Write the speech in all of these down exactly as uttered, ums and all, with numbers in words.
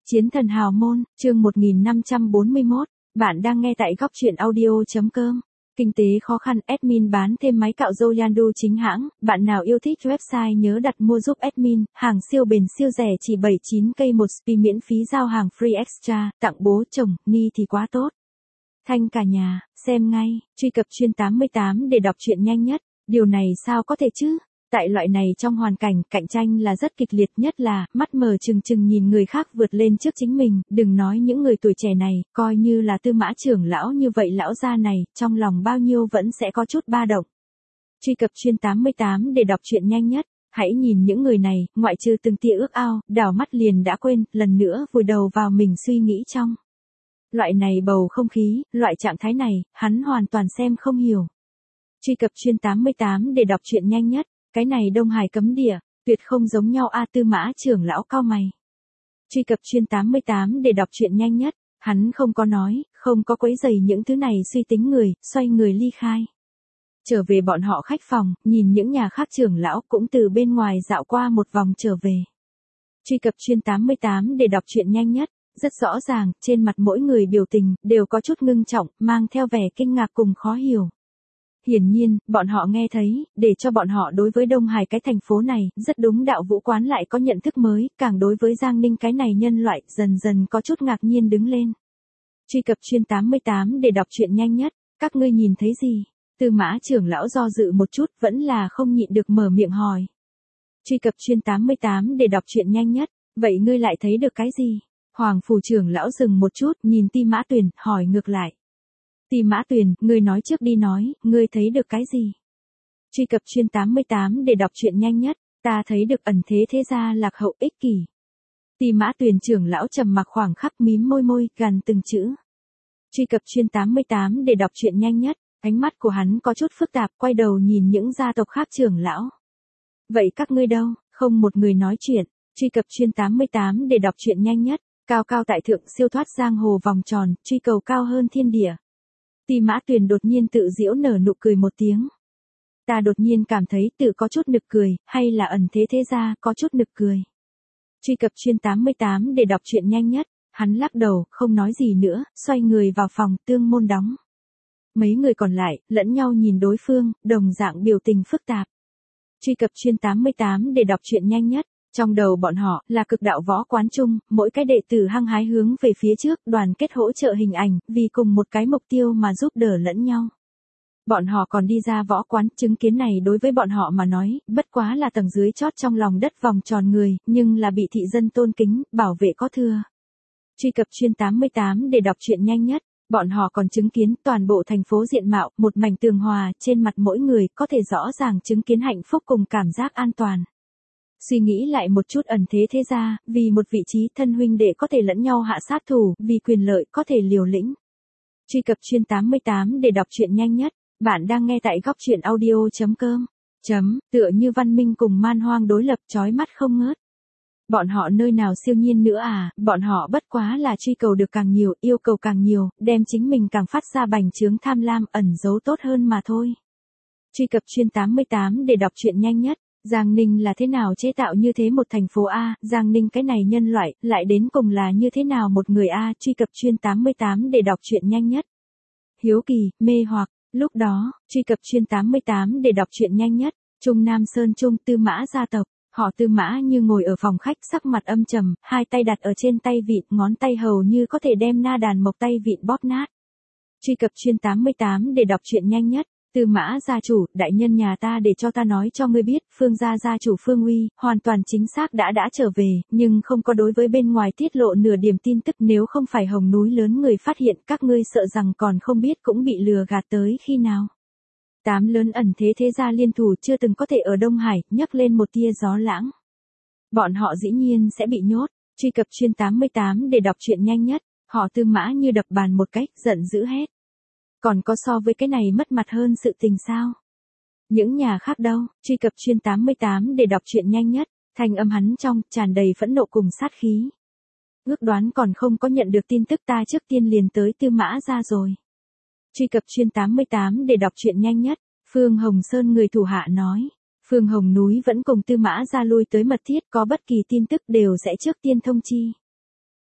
Chiến thần hào môn, chương một nghìn năm trăm bốn mươi mốt, bạn đang nghe tại góc truyện audio.com. Kinh tế khó khăn, admin bán thêm máy cạo râu Yandu chính hãng, bạn nào yêu thích website nhớ đặt mua giúp admin, hàng siêu bền siêu rẻ chỉ bảy mươi chín k một spi miễn phí giao hàng free extra, tặng bố chồng, ni thì quá tốt. Thanh cả nhà, xem ngay, truy cập chuyên tám mươi tám để đọc truyện nhanh nhất, điều này sao có thể chứ? Tại loại này trong hoàn cảnh, cạnh tranh là rất kịch liệt, nhất là, mắt mờ trừng trừng nhìn người khác vượt lên trước chính mình, đừng nói những người tuổi trẻ này, coi như là Tư Mã trưởng lão như vậy lão gia này, trong lòng bao nhiêu vẫn sẽ có chút ba động. Truy cập chuyên tám mươi tám để đọc truyện nhanh nhất, hãy nhìn những người này, ngoại trừ từng tia ước ao, đảo mắt liền đã quên, lần nữa vùi đầu vào mình suy nghĩ trong. Loại này bầu không khí, loại trạng thái này, hắn hoàn toàn xem không hiểu. Truy cập chuyên tám mươi tám để đọc truyện nhanh nhất. Cái này Đông Hải cấm địa, tuyệt không giống nhau a. Tư Mã trưởng lão cau mày. Truy cập chuyên tám mươi tám để đọc truyện nhanh nhất, hắn không có nói, không có quấy rầy những thứ này suy tính người, xoay người ly khai. Trở về bọn họ khách phòng, nhìn những nhà khác trưởng lão cũng từ bên ngoài dạo qua một vòng trở về. Truy cập chuyên tám mươi tám để đọc truyện nhanh nhất, rất rõ ràng, trên mặt mỗi người biểu tình, đều có chút ngưng trọng, mang theo vẻ kinh ngạc cùng khó hiểu. Hiển nhiên, bọn họ nghe thấy, để cho bọn họ đối với Đông Hải cái thành phố này, rất đúng đạo vũ quán lại có nhận thức mới, càng đối với Giang Ninh cái này nhân loại, dần dần có chút ngạc nhiên đứng lên. Truy cập chuyên tám mươi tám để đọc truyện nhanh nhất, các ngươi nhìn thấy gì? Tư Mã trưởng lão do dự một chút, vẫn là không nhịn được mở miệng hỏi. Truy cập chuyên tám mươi tám để đọc truyện nhanh nhất, vậy ngươi lại thấy được cái gì? Hoàng phủ trưởng lão dừng một chút, nhìn Ti Mã Tuyền, hỏi ngược lại. Ti Mã Tuyền, ngươi nói trước đi nói, ngươi thấy được cái gì? Truy cập chuyên tám mươi tám để đọc truyện nhanh nhất, ta thấy được ẩn thế thế gia lạc hậu ích kỷ. Ti Mã Tuyền trưởng lão trầm mặc khoảng khắc mím môi môi, gằn từng chữ. Truy cập chuyên tám mươi tám để đọc truyện nhanh nhất, ánh mắt của hắn có chút phức tạp, quay đầu nhìn những gia tộc khác trưởng lão. Vậy các ngươi đâu? Không một người nói chuyện. Truy cập chuyên tám mươi tám để đọc truyện nhanh nhất, cao cao tại thượng siêu thoát giang hồ vòng tròn, truy cầu cao hơn thiên địa. Ti Mã Tuyền đột nhiên tự giễu nở nụ cười một tiếng. Ta đột nhiên cảm thấy tự có chút nực cười, hay là ẩn thế thế gia có chút nực cười. Truy cập chuyên tám mươi tám để đọc truyện nhanh nhất, hắn lắc đầu, không nói gì nữa, xoay người vào phòng, tương môn đóng. Mấy người còn lại, lẫn nhau nhìn đối phương, đồng dạng biểu tình phức tạp. Truy cập chuyên tám mươi tám để đọc truyện nhanh nhất. Trong đầu bọn họ, là cực đạo võ quán chung, mỗi cái đệ tử hăng hái hướng về phía trước, đoàn kết hỗ trợ hình ảnh, vì cùng một cái mục tiêu mà giúp đỡ lẫn nhau. Bọn họ còn đi ra võ quán, chứng kiến này đối với bọn họ mà nói, bất quá là tầng dưới chót trong lòng đất vòng tròn người, nhưng là bị thị dân tôn kính, bảo vệ có thừa. Truy cập chuyên tám mươi tám để đọc truyện nhanh nhất. Bọn họ còn chứng kiến toàn bộ thành phố diện mạo, một mảnh tường hòa, trên mặt mỗi người, có thể rõ ràng chứng kiến hạnh phúc cùng cảm giác an toàn. Suy nghĩ lại một chút ẩn thế thế gia, vì một vị trí thân huynh đệ có thể lẫn nhau hạ sát thủ, vì quyền lợi có thể liều lĩnh. Truy cập chuyên tám mươi tám để đọc truyện nhanh nhất, bạn đang nghe tại góc truyện audio.com. Chấm, tựa như văn minh cùng man hoang đối lập chói mắt không ngớt. Bọn họ nơi nào siêu nhiên nữa à, bọn họ bất quá là truy cầu được càng nhiều, yêu cầu càng nhiều, đem chính mình càng phát ra bành trướng tham lam ẩn giấu tốt hơn mà thôi. Truy cập chuyên tám mươi tám để đọc truyện nhanh nhất. Giang Ninh là thế nào chế tạo như thế một thành phố A, Giang Ninh cái này nhân loại, lại đến cùng là như thế nào một người A, truy cập chuyên tám mươi tám để đọc truyện nhanh nhất. Hiếu kỳ, mê hoặc, lúc đó, truy cập chuyên tám mươi tám để đọc truyện nhanh nhất, Trung Nam Sơn Trung Tư Mã gia tộc, họ Tư Mã như ngồi ở phòng khách sắc mặt âm trầm, hai tay đặt ở trên tay vịn, ngón tay hầu như có thể đem na đàn mộc tay vịn bóp nát. Truy cập chuyên tám mươi tám để đọc truyện nhanh nhất. Tư Mã gia chủ, đại nhân nhà ta để cho ta nói cho ngươi biết, Phương gia gia chủ Phương Uy, hoàn toàn chính xác đã đã trở về, nhưng không có đối với bên ngoài tiết lộ nửa điểm tin tức, nếu không phải hồng núi lớn người phát hiện, các ngươi sợ rằng còn không biết cũng bị lừa gạt tới khi nào. Tám lớn ẩn thế thế gia liên thủ chưa từng có thể ở Đông Hải, nhấc lên một tia gió lãng. Bọn họ dĩ nhiên sẽ bị nhốt. Truy cập chuyên tám mươi tám để đọc truyện nhanh nhất, họ Tư Mã như đập bàn một cách, giận dữ hét. Còn có so với cái này mất mặt hơn sự tình sao? Những nhà khác đâu? Truy cập chuyên tám mươi tám để đọc truyện nhanh nhất, thanh âm hắn trong, tràn đầy phẫn nộ cùng sát khí. Ước đoán còn không có nhận được tin tức ta trước tiên liền tới Tư Mã ra rồi. Truy cập chuyên tám mươi tám để đọc truyện nhanh nhất, Phương Hồng Sơn người thủ hạ nói. Phương Hồng núi vẫn cùng Tư Mã ra lui tới mật thiết, có bất kỳ tin tức đều sẽ trước tiên thông chi.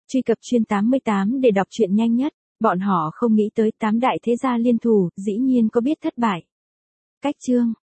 Truy cập chuyên tám mươi tám để đọc truyện nhanh nhất. Bọn họ không nghĩ tới tám đại thế gia liên thủ, dĩ nhiên có biết thất bại. Cách chương